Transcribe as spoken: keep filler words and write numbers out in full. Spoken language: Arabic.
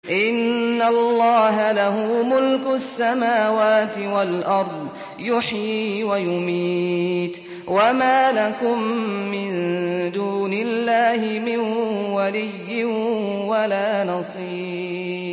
إن الله له ملك السماوات والأرض يحيي ويميت وما لكم من دون الله من ولي ولا نصير